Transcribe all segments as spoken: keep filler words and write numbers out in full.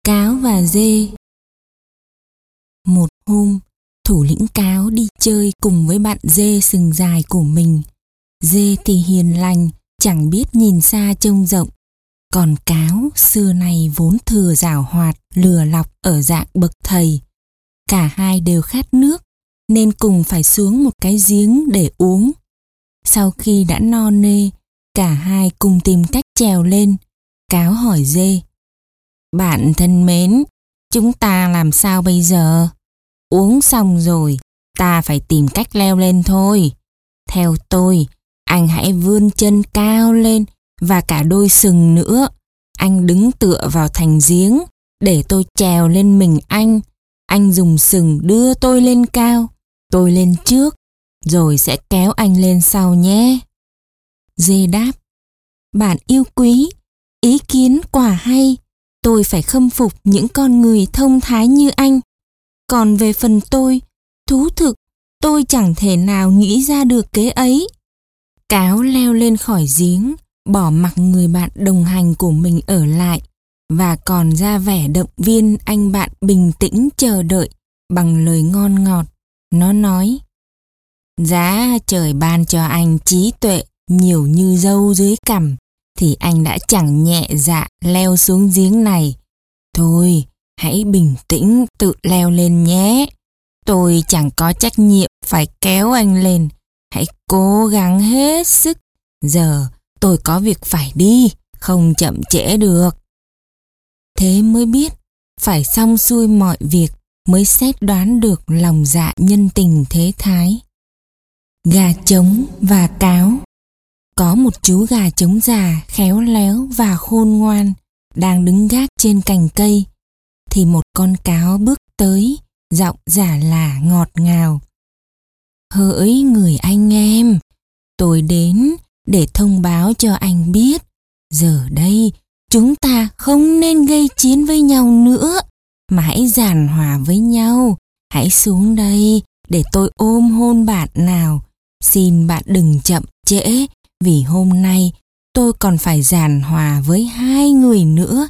Cáo và dê. Một hôm, thủ lĩnh cáo đi chơi cùng với bạn dê sừng dài của mình. Dê thì hiền lành, chẳng biết nhìn xa trông rộng. Còn cáo xưa nay vốn thừa giảo hoạt, lừa lọc ở dạng bậc thầy. Cả hai đều khát nước, nên cùng phải xuống một cái giếng để uống. Sau khi đã no nê, cả hai cùng tìm cách trèo lên. Cáo hỏi dê: "Bạn thân mến, chúng ta làm sao bây giờ? Uống xong rồi, ta phải tìm cách leo lên thôi. Theo tôi, anh hãy vươn chân cao lên và cả đôi sừng nữa. Anh đứng tựa vào thành giếng để tôi trèo lên mình anh. Anh dùng sừng đưa tôi lên cao, tôi lên trước, rồi sẽ kéo anh lên sau nhé." Dê đáp: "Bạn yêu quý, ý kiến quả hay. Tôi phải khâm phục những con người thông thái như anh. Còn về phần tôi, thú thực, tôi chẳng thể nào nghĩ ra được kế ấy." Cáo leo lên khỏi giếng, bỏ mặc người bạn đồng hành của mình ở lại, và còn ra vẻ động viên anh bạn bình tĩnh chờ đợi bằng lời ngon ngọt. Nó nói: "Giá trời ban cho anh trí tuệ nhiều như râu dưới cằm, thì anh đã chẳng nhẹ dạ leo xuống giếng này. Thôi, hãy bình tĩnh tự leo lên nhé. Tôi chẳng có trách nhiệm phải kéo anh lên. Hãy cố gắng hết sức. Giờ tôi có việc phải đi, không chậm trễ được." Thế mới biết, phải xong xuôi mọi việc mới xét đoán được lòng dạ nhân tình thế thái. Gà trống và cáo. Có một chú gà trống già khéo léo và khôn ngoan đang đứng gác trên cành cây, thì một con cáo bước tới, giọng giả lả ngọt ngào: "Hỡi người anh em, tôi đến để thông báo cho anh biết, giờ đây chúng ta không nên gây chiến với nhau nữa, mà hãy giảng hòa với nhau. Hãy xuống đây để tôi ôm hôn bạn nào. Xin bạn đừng chậm trễ, vì hôm nay tôi còn phải giảng hòa với hai người nữa."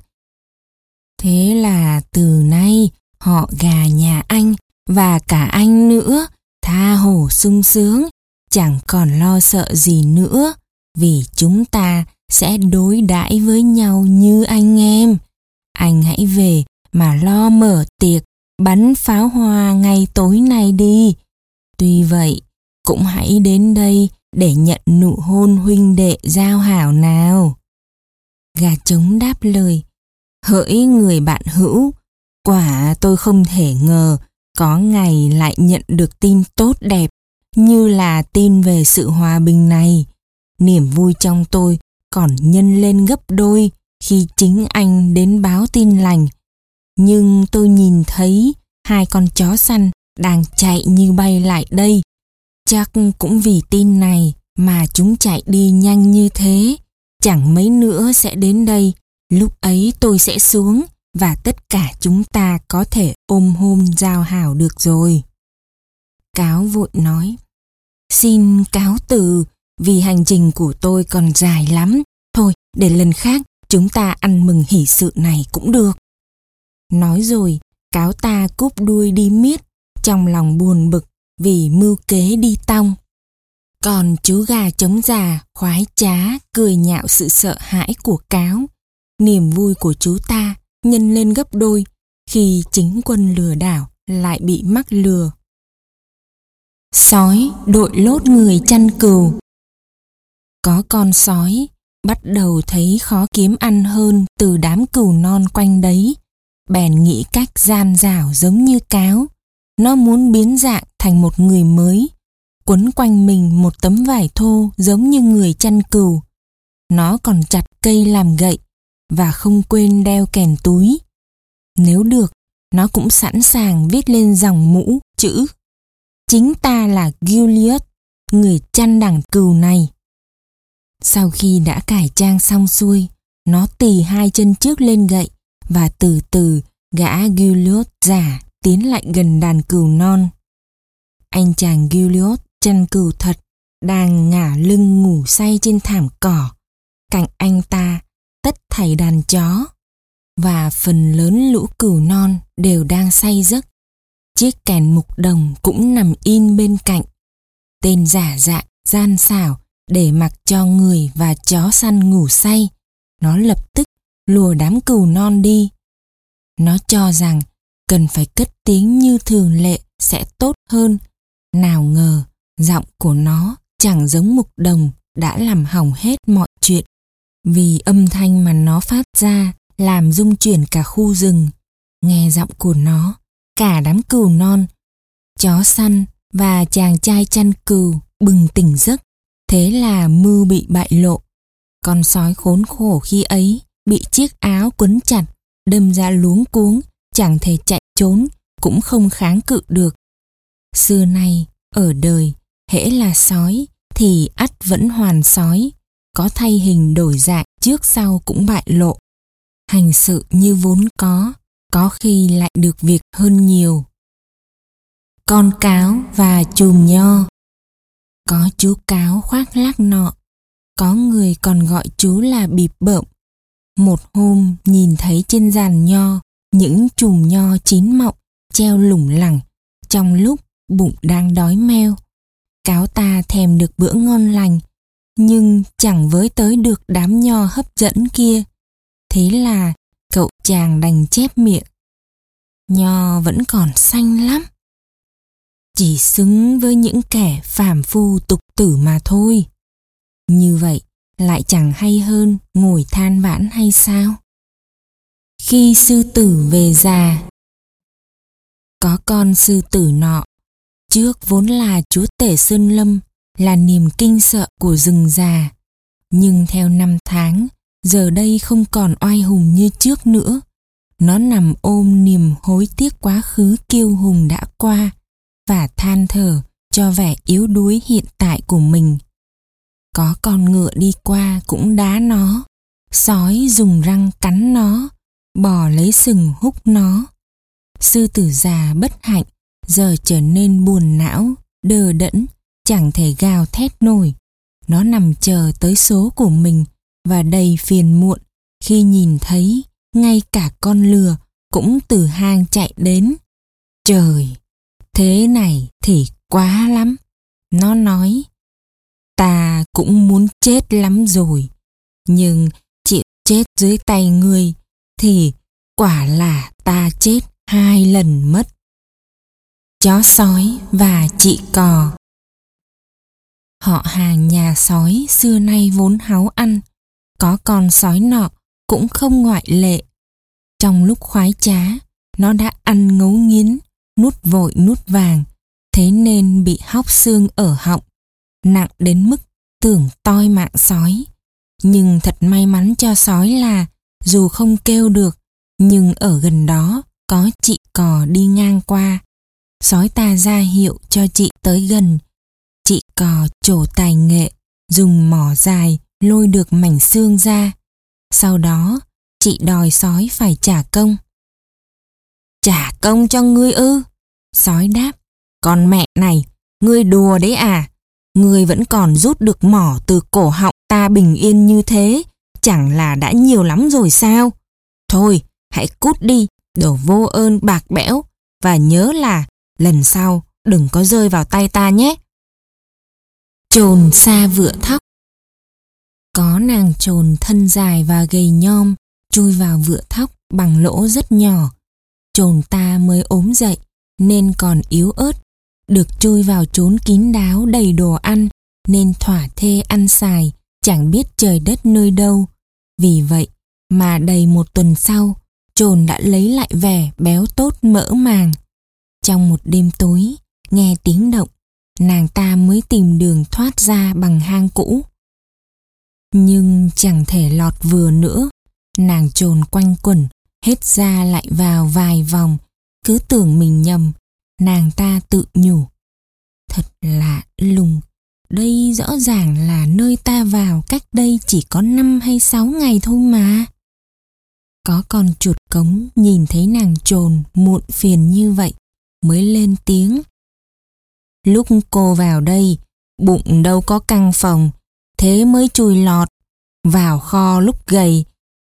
Thế là từ nay họ gà nhà anh và cả anh nữa tha hồ sung sướng, chẳng còn lo sợ gì nữa, vì chúng ta sẽ đối đãi với nhau như anh em. Anh hãy về mà lo mở tiệc bắn pháo hoa ngay tối nay đi. Tuy vậy, cũng hãy đến đây để nhận nụ hôn huynh đệ giao hảo nào." Gà trống đáp lời: "Hỡi người bạn hữu, quả tôi không thể ngờ có ngày lại nhận được tin tốt đẹp như là tin về sự hòa bình này. Niềm vui trong tôi còn nhân lên gấp đôi khi chính anh đến báo tin lành. Nhưng tôi nhìn thấy hai con chó săn đang chạy như bay lại đây. Chắc cũng vì tin này mà chúng chạy đi nhanh như thế. Chẳng mấy nữa sẽ đến đây. Lúc ấy tôi sẽ xuống và tất cả chúng ta có thể ôm hôn giao hảo được rồi." Cáo vội nói: "Xin cáo từ, vì hành trình của tôi còn dài lắm. Thôi, để lần khác chúng ta ăn mừng hỷ sự này cũng được." Nói rồi, cáo ta cúp đuôi đi miết, trong lòng buồn bực vì mưu kế đi tong. Còn chú gà trống già khoái trá cười nhạo sự sợ hãi của cáo. Niềm vui của chú ta nhân lên gấp đôi khi chính quân lừa đảo lại bị mắc lừa. Sói đội lốt người chăn cừu. Có con sói bắt đầu thấy khó kiếm ăn hơn từ đám cừu non quanh đấy, bèn nghĩ cách gian dảo giống như cáo. Nó muốn biến dạng thành một người mới, quấn quanh mình một tấm vải thô giống như người chăn cừu. Nó còn chặt cây làm gậy và không quên đeo kèn túi. Nếu được, nó cũng sẵn sàng viết lên dòng mũ chữ: "Chính ta là Gilliot, người chăn đàn cừu này." Sau khi đã cải trang xong xuôi, nó tì hai chân trước lên gậy và từ từ gã Gilliot già tiến lại gần đàn cừu non. Anh chàng Gilliot chăn cừu thật đang ngả lưng ngủ say trên thảm cỏ. Cạnh anh ta tất thảy đàn chó. và phần lớn lũ cừu non đều đang say giấc. Chiếc kèn mục đồng cũng nằm in bên cạnh. Tên giả dạng, gian xảo để mặc cho người và chó săn ngủ say. Nó lập tức lùa đám cừu non đi. Nó cho rằng cần phải cất tiếng như thường lệ sẽ tốt hơn. Nào ngờ giọng của nó chẳng giống mục đồng đã làm hỏng hết mọi chuyện. Vì âm thanh mà nó phát ra làm rung chuyển cả khu rừng. Nghe giọng của nó, cả đám cừu non, chó săn và chàng trai chăn cừu bừng tỉnh giấc. Thế là mưu bị bại lộ. Con sói khốn khổ khi ấy bị chiếc áo quấn chặt, đâm ra luống cuống, chẳng thể chạy trốn, cũng không kháng cự được. Xưa nay, ở đời, hễ là sói, thì ắt vẫn hoàn sói, có thay hình đổi dạng trước sau cũng bại lộ. Hành sự như vốn có, có khi lại được việc hơn nhiều. Con cáo và chùm nho. Có chú cáo khoác lác nọ, có người còn gọi chú là bịp bợm. Một hôm nhìn thấy trên giàn nho những chùm nho chín mọng treo lủng lẳng trong lúc bụng đang đói meo. Cáo ta thèm được bữa ngon lành, nhưng chẳng với tới được đám nho hấp dẫn kia. Thế là cậu chàng đành chép miệng: nho vẫn còn xanh lắm, chỉ xứng với những kẻ phàm phu tục tử mà thôi. Như vậy lại chẳng hay hơn ngồi than vãn hay sao? Khi sư tử về già. Có con sư tử nọ, trước vốn là chúa tể sơn lâm, là niềm kinh sợ của rừng già. Nhưng theo năm tháng, giờ đây không còn oai hùng như trước nữa. Nó nằm ôm niềm hối tiếc quá khứ kiêu hùng đã qua và than thở cho vẻ yếu đuối hiện tại của mình. Có con ngựa đi qua cũng đá nó, sói dùng răng cắn nó, bò lấy sừng húc nó. Sư tử già bất hạnh giờ trở nên buồn não, đờ đẫn, chẳng thể gào thét nổi. Nó nằm chờ tới số của mình và đầy phiền muộn khi nhìn thấy ngay cả con lừa cũng từ hang chạy đến. Trời, thế này thì quá lắm. Nó nói: ta cũng muốn chết lắm rồi, nhưng chịu chết dưới tay ngươi thì quả là ta chết hai lần mất. Chó sói và chị cò. Họ hàng nhà sói xưa nay vốn háu ăn, có con sói nọ cũng không ngoại lệ. Trong lúc khoái trá, nó đã ăn ngấu nghiến, nuốt vội nuốt vàng, thế nên bị hóc xương ở họng, nặng đến mức tưởng toi mạng sói. Nhưng thật may mắn cho sói là dù không kêu được, nhưng ở gần đó có chị cò đi ngang qua. Sói ta ra hiệu cho chị tới gần. Chị cò trổ tài nghệ, dùng mỏ dài lôi được mảnh xương ra. Sau đó chị đòi sói phải trả công. Trả công cho ngươi ư? Sói đáp: con mẹ này, ngươi đùa đấy à? Ngươi vẫn còn rút được mỏ từ cổ họng ta bình yên như thế, chẳng là đã nhiều lắm rồi sao? Thôi, hãy cút đi, đồ vô ơn bạc bẽo, và nhớ là lần sau đừng có rơi vào tay ta nhé. Chồn sa vựa thóc. Có nàng chồn thân dài và gầy nhom chui vào vựa thóc bằng lỗ rất nhỏ. Chồn ta mới ốm dậy nên còn yếu ớt, được chui vào chốn kín đáo đầy đồ ăn nên thỏa thê ăn xài, chẳng biết trời đất nơi đâu. Vì vậy mà đầy một tuần sau, chồn đã lấy lại vẻ béo tốt mỡ màng. Trong một đêm tối, nghe tiếng động, nàng ta mới tìm đường thoát ra bằng hang cũ. Nhưng chẳng thể lọt vừa nữa, nàng chồn quanh quẩn, hết ra lại vào vài vòng, cứ tưởng mình nhầm. Nàng ta tự nhủ: thật lạ lùng, đây rõ ràng là nơi ta vào cách đây chỉ có năm hay sáu ngày thôi mà. Có con chuột cống nhìn thấy nàng chồn muộn phiền như vậy, mới lên tiếng: lúc cô vào đây, bụng đâu có căng phòng, thế mới chui lọt. Vào kho lúc gầy,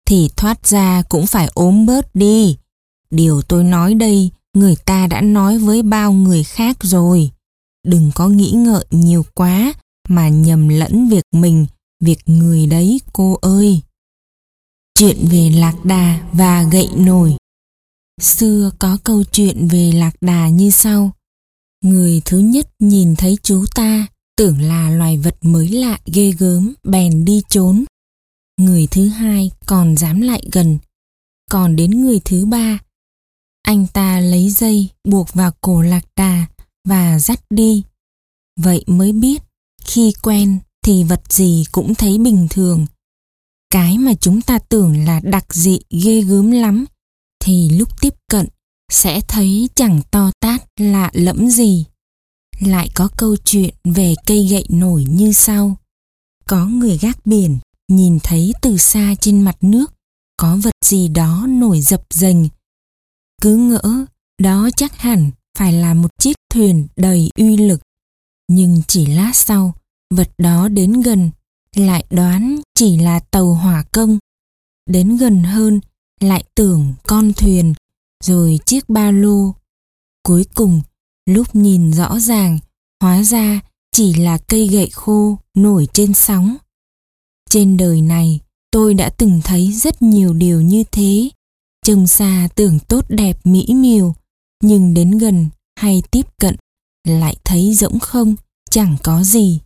thì thoát ra cũng phải ốm bớt đi. Điều tôi nói đây, người ta đã nói với bao người khác rồi. Đừng có nghĩ ngợi nhiều quá mà nhầm lẫn việc mình, việc người đấy cô ơi. Chuyện về lạc đà và gậy nổi. Xưa có câu chuyện về lạc đà như sau. Người thứ nhất nhìn thấy chú ta, tưởng là loài vật mới lạ ghê gớm, bèn đi trốn. Người thứ hai còn dám lại gần. Còn đến người thứ ba, anh ta lấy dây buộc vào cổ lạc đà và dắt đi. Vậy mới biết, khi quen thì vật gì cũng thấy bình thường. Cái mà chúng ta tưởng là đặc dị ghê gớm lắm, thì lúc tiếp cận sẽ thấy chẳng to tát lạ lẫm gì. Lại có câu chuyện về cây gậy nổi như sau. Có người gác biển nhìn thấy từ xa trên mặt nước có vật gì đó nổi dập dềnh. Cứ ngỡ đó chắc hẳn phải là một chiếc thuyền đầy uy lực. Nhưng chỉ lát sau, vật đó đến gần, lại đoán chỉ là tàu hỏa công. Đến gần hơn, lại tưởng con thuyền, rồi chiếc ba lô. Cuối cùng, lúc nhìn rõ ràng, hóa ra chỉ là cây gậy khô nổi trên sóng. Trên đời này, tôi đã từng thấy rất nhiều điều như thế. Trông xa tưởng tốt đẹp mỹ miều, nhưng đến gần hay tiếp cận lại thấy rỗng không, chẳng có gì.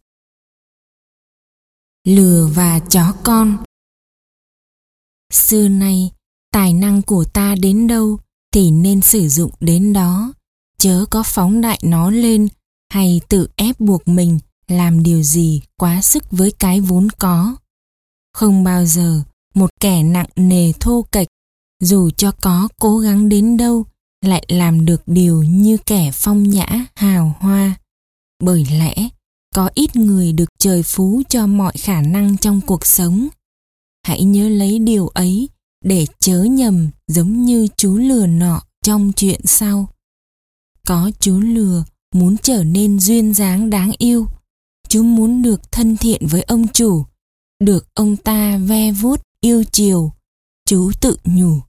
Lừa và chó con. Xưa nay, tài năng của ta đến đâu thì nên sử dụng đến đó, chớ có phóng đại nó lên hay tự ép buộc mình làm điều gì quá sức với cái vốn có. Không bao giờ một kẻ nặng nề thô kệch, dù cho có cố gắng đến đâu, lại làm được điều như kẻ phong nhã hào hoa. Bởi lẽ có ít người được trời phú cho mọi khả năng trong cuộc sống. Hãy nhớ lấy điều ấy để chớ nhầm, giống như chú lừa nọ trong chuyện sau. Có chú lừa muốn trở nên duyên dáng đáng yêu. Chú muốn được thân thiện với ông chủ, được ông ta ve vuốt yêu chiều. Chú tự nhủ: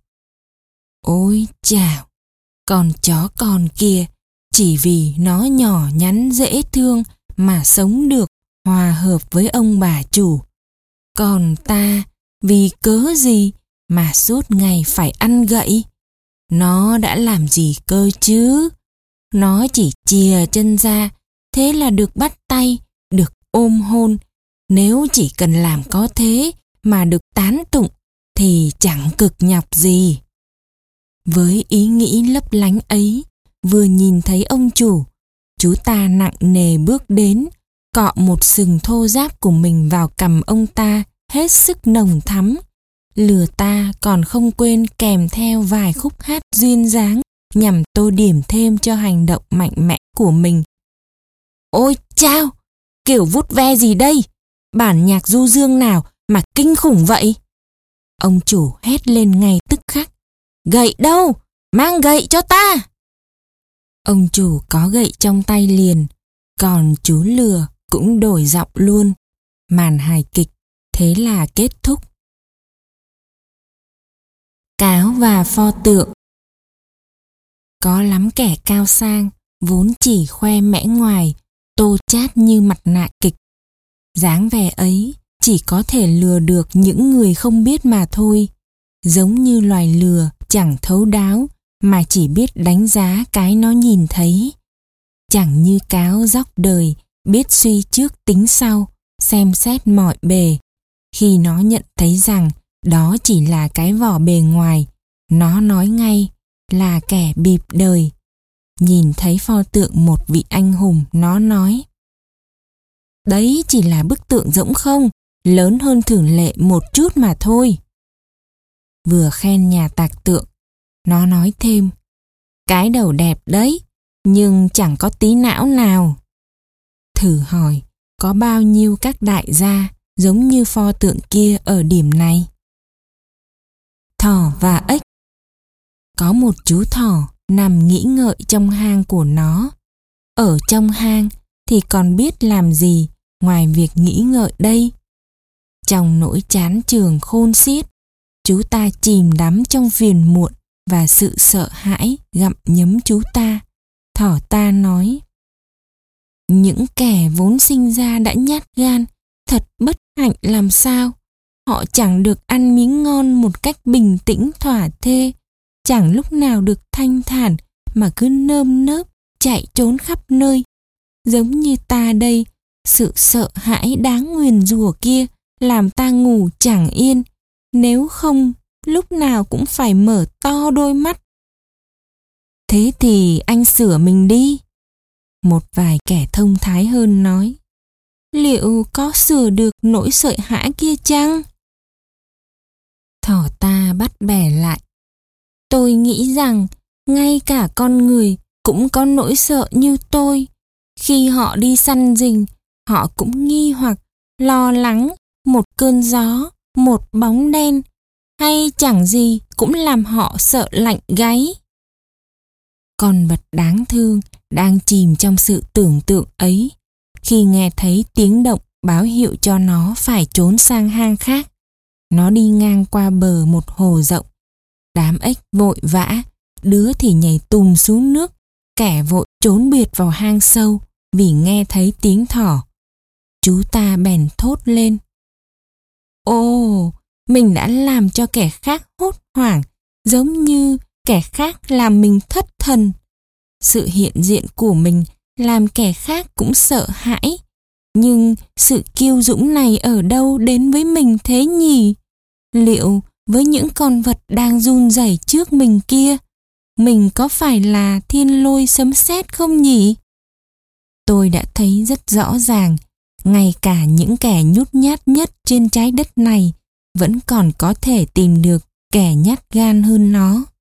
ôi chào, con chó con kia, chỉ vì nó nhỏ nhắn dễ thương mà sống được hòa hợp với ông bà chủ. Còn ta, vì cớ gì mà suốt ngày phải ăn gậy? Nó đã làm gì cơ chứ? Nó chỉ chìa chân ra, thế là được bắt tay, được ôm hôn. Nếu chỉ cần làm có thế mà được tán tụng thì chẳng cực nhọc gì. Với ý nghĩ lấp lánh ấy, vừa nhìn thấy ông chủ, chú ta nặng nề bước đến, cọ một sừng thô ráp của mình vào cằm ông ta hết sức nồng thắm. Lừa ta còn không quên kèm theo vài khúc hát duyên dáng nhằm tô điểm thêm cho hành động mạnh mẽ của mình. Ôi chao, kiểu vút ve gì đây? Bản nhạc du dương nào mà kinh khủng vậy? Ông chủ hét lên ngay tức khắc. Gậy đâu? Mang gậy cho ta! Ông chủ có gậy trong tay liền, còn chú lừa cũng đổi giọng luôn. Màn hài kịch thế là kết thúc. Cáo và pho tượng. Có lắm kẻ cao sang, vốn chỉ khoe mẽ ngoài, tô chát như mặt nạ kịch. Dáng vẻ ấy chỉ có thể lừa được những người không biết mà thôi. Giống như loài lừa chẳng thấu đáo, mà chỉ biết đánh giá cái nó nhìn thấy. Chẳng như cáo dóc đời, biết suy trước tính sau, xem xét mọi bề. Khi nó nhận thấy rằng đó chỉ là cái vỏ bề ngoài, nó nói ngay là kẻ bịp đời. Nhìn thấy pho tượng một vị anh hùng, nó nói: đấy chỉ là bức tượng rỗng không, lớn hơn thường lệ một chút mà thôi. Vừa khen nhà tạc tượng, nó nói thêm: cái đầu đẹp đấy, nhưng chẳng có tí não nào. Thử hỏi, có bao nhiêu các đại gia giống như pho tượng kia ở điểm này? Thỏ và ếch. Có một chú thỏ nằm nghĩ ngợi trong hang của nó. Ở trong hang thì còn biết làm gì ngoài việc nghĩ ngợi đây? Trong nỗi chán chường khôn xiết, Chú ta chìm đắm trong phiền muộn và sự sợ hãi gặm nhấm chú ta. Thỏ ta nói: những kẻ vốn sinh ra đã nhát gan, thật bất hạnh làm sao. Họ chẳng được ăn miếng ngon một cách bình tĩnh thỏa thê, chẳng lúc nào được thanh thản mà cứ nơm nớp chạy trốn khắp nơi. Giống như ta đây, sự sợ hãi đáng nguyền rủa kia làm ta ngủ chẳng yên, nếu không lúc nào cũng phải mở to đôi mắt. Thế thì anh sửa mình đi. Một vài kẻ thông thái hơn nói: liệu có sửa được nỗi sợ hãi kia chăng? Thỏ ta bắt bẻ lại: tôi nghĩ rằng ngay cả con người cũng có nỗi sợ như tôi. Khi họ đi săn rình, họ cũng nghi hoặc, lo lắng một cơn gió, một bóng đen, hay chẳng gì cũng làm họ sợ lạnh gáy. Con vật đáng thương đang chìm trong sự tưởng tượng ấy, khi nghe thấy tiếng động báo hiệu cho nó phải trốn sang hang khác. Nó đi ngang qua bờ một hồ rộng. Đám ếch vội vã, đứa thì nhảy tùm xuống nước, kẻ vội trốn biệt vào hang sâu vì nghe thấy tiếng thỏ. Chú ta bèn thốt lên: ồ, mình đã làm cho kẻ khác hốt hoảng, giống như kẻ khác làm mình thất thần. Sự hiện diện của mình làm kẻ khác cũng sợ hãi. Nhưng sự kiêu dũng này ở đâu đến với mình thế nhỉ? Liệu với những con vật đang run rẩy trước mình kia, mình có phải là thiên lôi sấm sét không nhỉ? Tôi đã thấy rất rõ ràng, ngay cả những kẻ nhút nhát nhất trên trái đất này vẫn còn có thể tìm được kẻ nhát gan hơn nó.